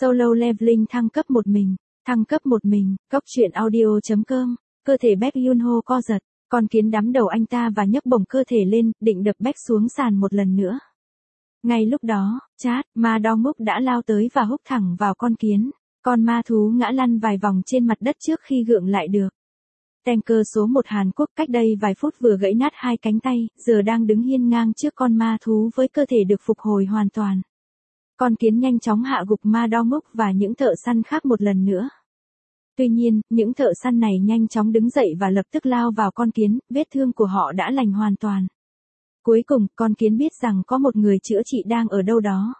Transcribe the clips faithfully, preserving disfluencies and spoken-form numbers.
Solo Leveling thăng cấp một mình, thăng cấp một mình, Cốc truyện audio.com, cơ thể Baek Yoon-ho co giật, con kiến đắm đầu anh ta và nhấc bổng cơ thể lên, định đập Baek xuống sàn một lần nữa. Ngay lúc đó, Chát, Ma Dong-wook đã lao tới và húc thẳng vào con kiến, con ma thú ngã lăn vài vòng trên mặt đất trước khi gượng lại được. Tanker số một Hàn Quốc cách đây vài phút vừa gãy nát hai cánh tay, giờ đang đứng hiên ngang trước con ma thú với cơ thể được phục hồi hoàn toàn. Con kiến nhanh chóng hạ gục Ma Dong-wook và những thợ săn khác một lần nữa. Tuy nhiên, những thợ săn này nhanh chóng đứng dậy và lập tức lao vào con kiến, vết thương của họ đã lành hoàn toàn. Cuối cùng, con kiến biết rằng có một người chữa trị đang ở đâu đó.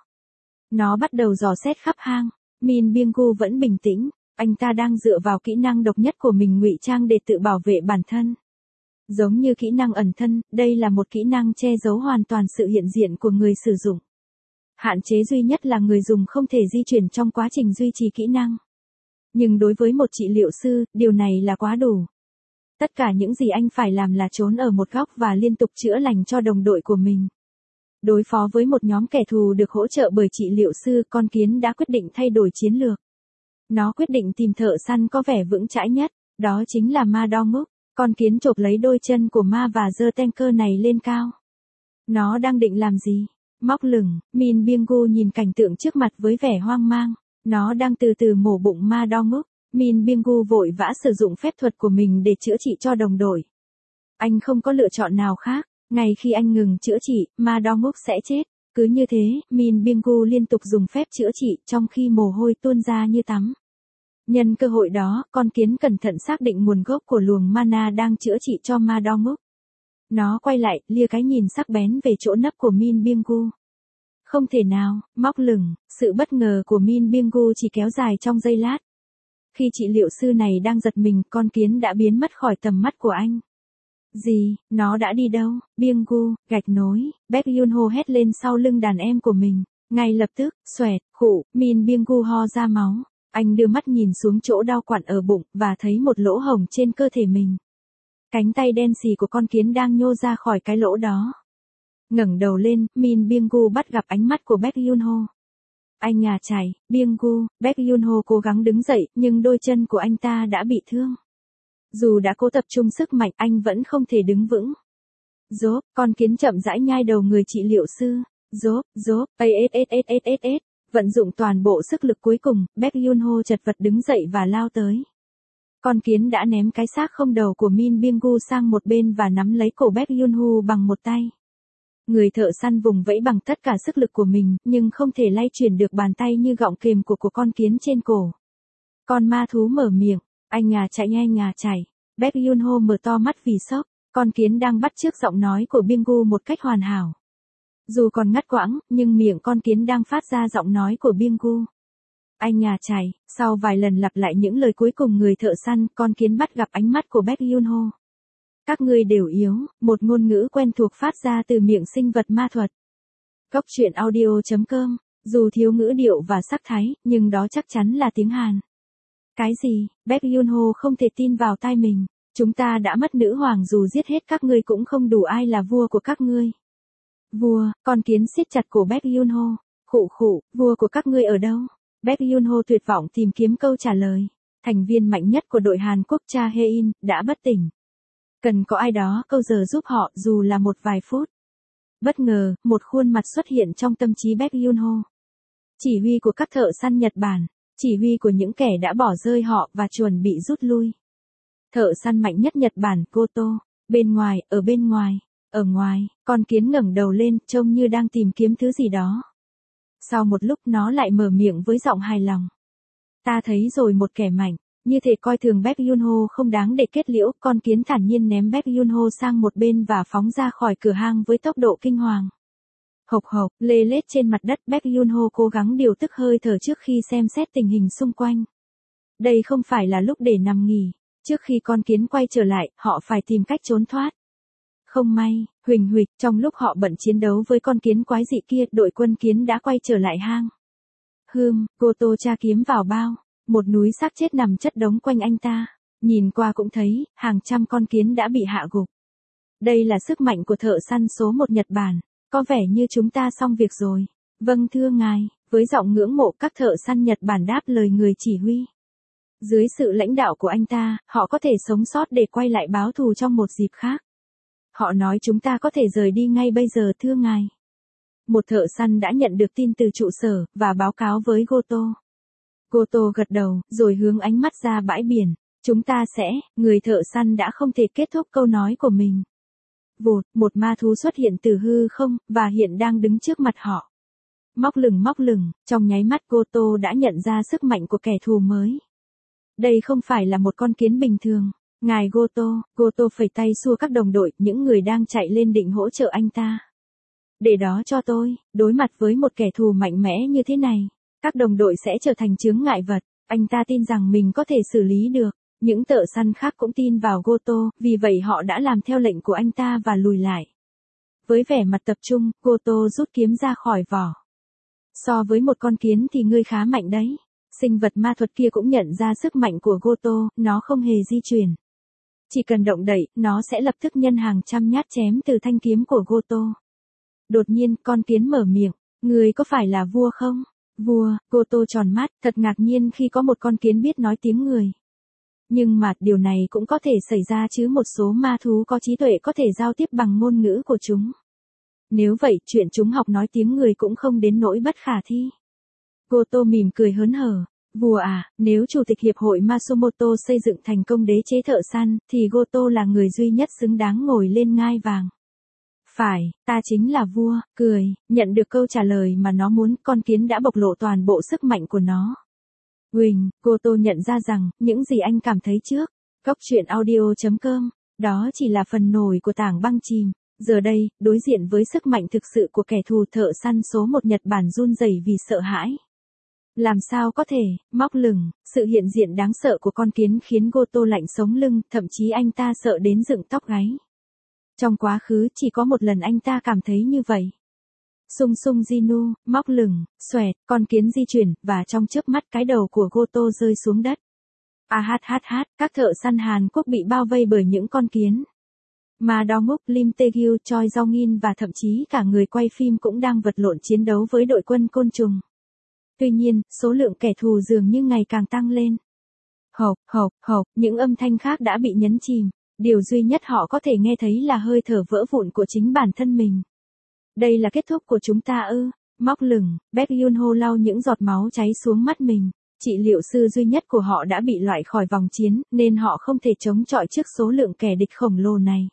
Nó bắt đầu dò xét khắp hang. Min Byung-gu vẫn bình tĩnh, anh ta đang dựa vào kỹ năng độc nhất của mình ngụy trang để tự bảo vệ bản thân. Giống như kỹ năng ẩn thân, đây là một kỹ năng che giấu hoàn toàn sự hiện diện của người sử dụng. Hạn chế duy nhất là người dùng không thể di chuyển trong quá trình duy trì kỹ năng. Nhưng đối với một trị liệu sư, điều này là quá đủ. Tất cả những gì anh phải làm là trốn ở một góc và liên tục chữa lành cho đồng đội của mình. Đối phó với một nhóm kẻ thù được hỗ trợ bởi trị liệu sư, con kiến đã quyết định thay đổi chiến lược. Nó quyết định tìm thợ săn có vẻ vững chãi nhất, đó chính là Ma Dong-wook. Con kiến chộp lấy đôi chân của Ma và giơ tanker này lên cao. Nó đang định làm gì? Móc lửng, Min Byung-gu nhìn cảnh tượng trước mặt với vẻ hoang mang. Nó đang từ từ mổ bụng Ma Dong-wook. Min Byung-gu vội vã sử dụng phép thuật của mình để chữa trị cho đồng đội. Anh không có lựa chọn nào khác. Ngay khi anh ngừng chữa trị, Ma Dong-wook sẽ chết. Cứ như thế, Min Byung-gu liên tục dùng phép chữa trị trong khi mồ hôi tuôn ra như tắm. Nhân cơ hội đó, con kiến cẩn thận xác định nguồn gốc của luồng mana đang chữa trị cho Ma Dong-wook. Nó quay lại, lia cái nhìn sắc bén về chỗ nấp của Min Byung-gu. Không thể nào, móc lửng, sự bất ngờ của Min Byung-gu chỉ kéo dài trong giây lát. Khi trị liệu sư này đang giật mình, con kiến đã biến mất khỏi tầm mắt của anh. Gì, nó đã đi đâu? Byung-gu, gạch nối, Baek Yoon-ho hét lên sau lưng đàn em của mình. Ngay lập tức, xoẹt, khụ, Min Byung-gu ho ra máu. Anh đưa mắt nhìn xuống chỗ đau quặn ở bụng, và thấy một lỗ hổng trên cơ thể mình. Cánh tay đen xì của con kiến đang nhô ra khỏi cái lỗ đó. Ngẩng đầu lên, Min Byung-gu bắt gặp ánh mắt của Baek Yoon-ho. Anh à chảy, Byung-gu, Baek Yoon-ho cố gắng đứng dậy, nhưng đôi chân của anh ta đã bị thương. Dù đã cố tập trung sức mạnh, anh vẫn không thể đứng vững. Dốp, con kiến chậm rãi nhai đầu người trị liệu sư. Dốp, dốp, ass, vận dụng toàn bộ sức lực cuối cùng, Baek Yoon-ho chật vật đứng dậy và lao tới. Con kiến đã ném cái xác không đầu của Min Byung-gu sang một bên và nắm lấy cổ Baek Yoon-ho bằng một tay. Người thợ săn vùng vẫy bằng tất cả sức lực của mình, nhưng không thể lay chuyển được bàn tay như gọng kềm của của con kiến trên cổ. Con ma thú mở miệng, anh à chạy anh à chạy. Baek Yoon-ho mở to mắt vì sốc, con kiến đang bắt chước giọng nói của Byung-gu một cách hoàn hảo. Dù còn ngắt quãng, nhưng miệng con kiến đang phát ra giọng nói của Byung-gu. Anh à chạy, sau vài lần lặp lại những lời cuối cùng người thợ săn, con kiến bắt gặp ánh mắt của Baek Yoon-ho. Các ngươi đều yếu, một ngôn ngữ quen thuộc phát ra từ miệng sinh vật ma thuật. Cốc truyện audio.com, dù thiếu ngữ điệu và sắc thái, nhưng đó chắc chắn là tiếng Hàn. Cái gì? Baek Yoon-ho không thể tin vào tai mình. Chúng ta đã mất nữ hoàng, dù giết hết các ngươi cũng không đủ ai là vua của các ngươi. Vua, con kiến siết chặt cổ Baek Yoon-ho. Khụ khụ, vua của các ngươi ở đâu? Baek Yoon-ho tuyệt vọng tìm kiếm câu trả lời. Thành viên mạnh nhất của đội Hàn Quốc Cha Hae-in đã bất tỉnh. Cần có ai đó câu giờ giúp họ, dù là một vài phút. Bất ngờ, một khuôn mặt xuất hiện trong tâm trí Baek Yoon-ho. Chỉ huy của các thợ săn Nhật Bản, chỉ huy của những kẻ đã bỏ rơi họ và chuẩn bị rút lui. Thợ săn mạnh nhất Nhật Bản, Goto. Bên ngoài, ở bên ngoài, ở ngoài, con kiến ngẩng đầu lên, trông như đang tìm kiếm thứ gì đó. Sau một lúc nó lại mở miệng với giọng hài lòng. Ta thấy rồi, một kẻ mạnh. Như thể coi thường Baek Yoon-ho không đáng để kết liễu, con kiến thản nhiên ném Baek Yoon-ho sang một bên và phóng ra khỏi cửa hang với tốc độ kinh hoàng. Hộc hộc, lê lết trên mặt đất, Baek Yoon-ho cố gắng điều tức hơi thở trước khi xem xét tình hình xung quanh. Đây không phải là lúc để nằm nghỉ. Trước khi con kiến quay trở lại, họ phải tìm cách trốn thoát. Không may, huỳnh huỵch, trong lúc họ bận chiến đấu với con kiến quái dị kia, đội quân kiến đã quay trở lại hang. Hừm, Goto tra kiếm vào bao. Một núi xác chết nằm chất đống quanh anh ta. Nhìn qua cũng thấy, hàng trăm con kiến đã bị hạ gục. Đây là sức mạnh của thợ săn số một Nhật Bản. Có vẻ như chúng ta xong việc rồi. Vâng thưa ngài, Với giọng ngưỡng mộ, các thợ săn Nhật Bản đáp lời người chỉ huy. Dưới sự lãnh đạo của anh ta, họ có thể sống sót để quay lại báo thù trong một dịp khác. Họ nói chúng ta có thể rời đi ngay bây giờ thưa ngài. Một thợ săn đã nhận được tin từ trụ sở, và báo cáo với Goto. Goto gật đầu, rồi hướng ánh mắt ra bãi biển. Chúng ta sẽ, người thợ săn đã không thể kết thúc câu nói của mình. Vụt, một ma thú xuất hiện từ hư không, và hiện đang đứng trước mặt họ. Móc lửng móc lửng, trong nháy mắt Goto đã nhận ra sức mạnh của kẻ thù mới. Đây không phải là một con kiến bình thường. Ngài Goto, Goto phẩy tay xua các đồng đội, những người đang chạy lên định hỗ trợ anh ta. Để đó cho tôi, đối mặt với một kẻ thù mạnh mẽ như thế này, các đồng đội sẽ trở thành chướng ngại vật. Anh ta tin rằng mình có thể xử lý được. Những thợ săn khác cũng tin vào Goto, vì vậy họ đã làm theo lệnh của anh ta và lùi lại. Với vẻ mặt tập trung, Goto rút kiếm ra khỏi vỏ. So với một con kiến thì ngươi khá mạnh đấy. Sinh vật ma thuật kia cũng nhận ra sức mạnh của Goto, nó không hề di chuyển. Chỉ cần động đậy, nó sẽ lập tức nhân hàng trăm nhát chém từ thanh kiếm của Goto. Đột nhiên, con kiến mở miệng, ngươi có phải là vua không? Vua, Goto tròn mắt, thật ngạc nhiên khi có một con kiến biết nói tiếng người. Nhưng mà, điều này cũng có thể xảy ra chứ một số ma thú có trí tuệ có thể giao tiếp bằng ngôn ngữ của chúng. Nếu vậy, chuyện chúng học nói tiếng người cũng không đến nỗi bất khả thi. Goto mỉm cười hớn hở. Vua à, nếu Chủ tịch Hiệp hội Matsumoto xây dựng thành công đế chế thợ săn, thì Goto là người duy nhất xứng đáng ngồi lên ngai vàng. Phải, ta chính là vua, cười, nhận được câu trả lời mà nó muốn, con kiến đã bộc lộ toàn bộ sức mạnh của nó. Huỳnh, Goto nhận ra rằng, những gì anh cảm thấy trước, góc truyện audio chấm com, đó chỉ là phần nổi của tảng băng chìm. Giờ đây, đối diện với sức mạnh thực sự của kẻ thù thợ săn số một Nhật Bản run rẩy vì sợ hãi. Làm sao có thể, móc lửng, sự hiện diện đáng sợ của con kiến khiến Goto lạnh sống lưng, thậm chí anh ta sợ đến dựng tóc gáy. Trong quá khứ chỉ có một lần anh ta cảm thấy như vậy. Sung sung Jinu, móc lửng, xoẹt, con kiến di chuyển, và trong chớp mắt cái đầu của Goto rơi xuống đất. A hát hát hát, các thợ săn Hàn Quốc bị bao vây bởi những con kiến. Ma Do-nguk, Lim Tae-gyu, Choi Jong-in và thậm chí cả người quay phim cũng đang vật lộn chiến đấu với đội quân côn trùng. Tuy nhiên, số lượng kẻ thù dường như ngày càng tăng lên. Hộc, hộc, hộc, những âm thanh khác đã bị nhấn chìm. Điều duy nhất họ có thể nghe thấy là hơi thở vỡ vụn của chính bản thân mình. Đây là kết thúc của chúng ta ư? Móc lửng, Baek Yoon-ho lau những giọt máu cháy xuống mắt mình. Trị liệu sư duy nhất của họ đã bị loại khỏi vòng chiến, nên họ không thể chống chọi trước số lượng kẻ địch khổng lồ này.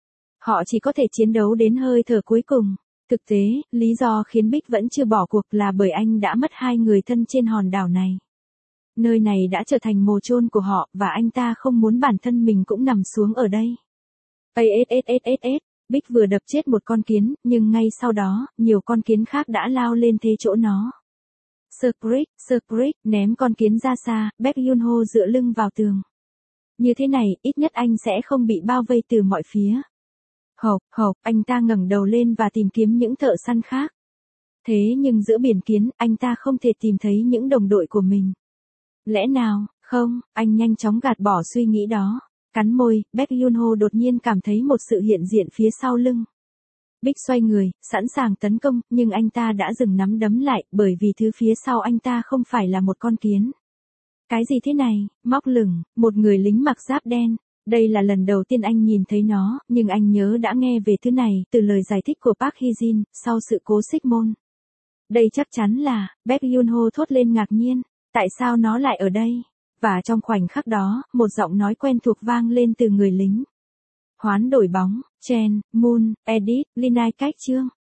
Họ chỉ có thể chiến đấu đến hơi thở cuối cùng. Thực tế, lý do khiến Bích vẫn chưa bỏ cuộc là bởi anh đã mất hai người thân trên hòn đảo này. Nơi này đã trở thành mồ chôn của họ, và anh ta không muốn bản thân mình cũng nằm xuống ở đây. Assasssass, Bích vừa đập chết một con kiến, nhưng ngay sau đó, nhiều con kiến khác đã lao lên thế chỗ nó. Screech, Screech, ném con kiến ra xa, Baek Yoon-ho dựa lưng vào tường. Như thế này, ít nhất anh sẽ không bị bao vây từ mọi phía. Hộc, hộc, anh ta ngẩng đầu lên và tìm kiếm những thợ săn khác. Thế nhưng giữa biển kiến, anh ta không thể tìm thấy những đồng đội của mình. Lẽ nào, không, anh nhanh chóng gạt bỏ suy nghĩ đó. Cắn môi, Baek Yoon-ho đột nhiên cảm thấy một sự hiện diện phía sau lưng. Bích xoay người, sẵn sàng tấn công, nhưng anh ta đã dừng nắm đấm lại, bởi vì thứ phía sau anh ta không phải là một con kiến. Cái gì thế này? Móc lửng, một người lính mặc giáp đen. Đây là lần đầu tiên anh nhìn thấy nó, nhưng anh nhớ đã nghe về thứ này từ lời giải thích của Park Hee-jin, sau sự cố xích môn. Đây chắc chắn là, Baek Yoon-ho thốt lên ngạc nhiên, tại sao nó lại ở đây? Và trong khoảnh khắc đó, một giọng nói quen thuộc vang lên từ người lính. Hoán đổi bóng, Chen, Moon, Edit, Linai cách chương.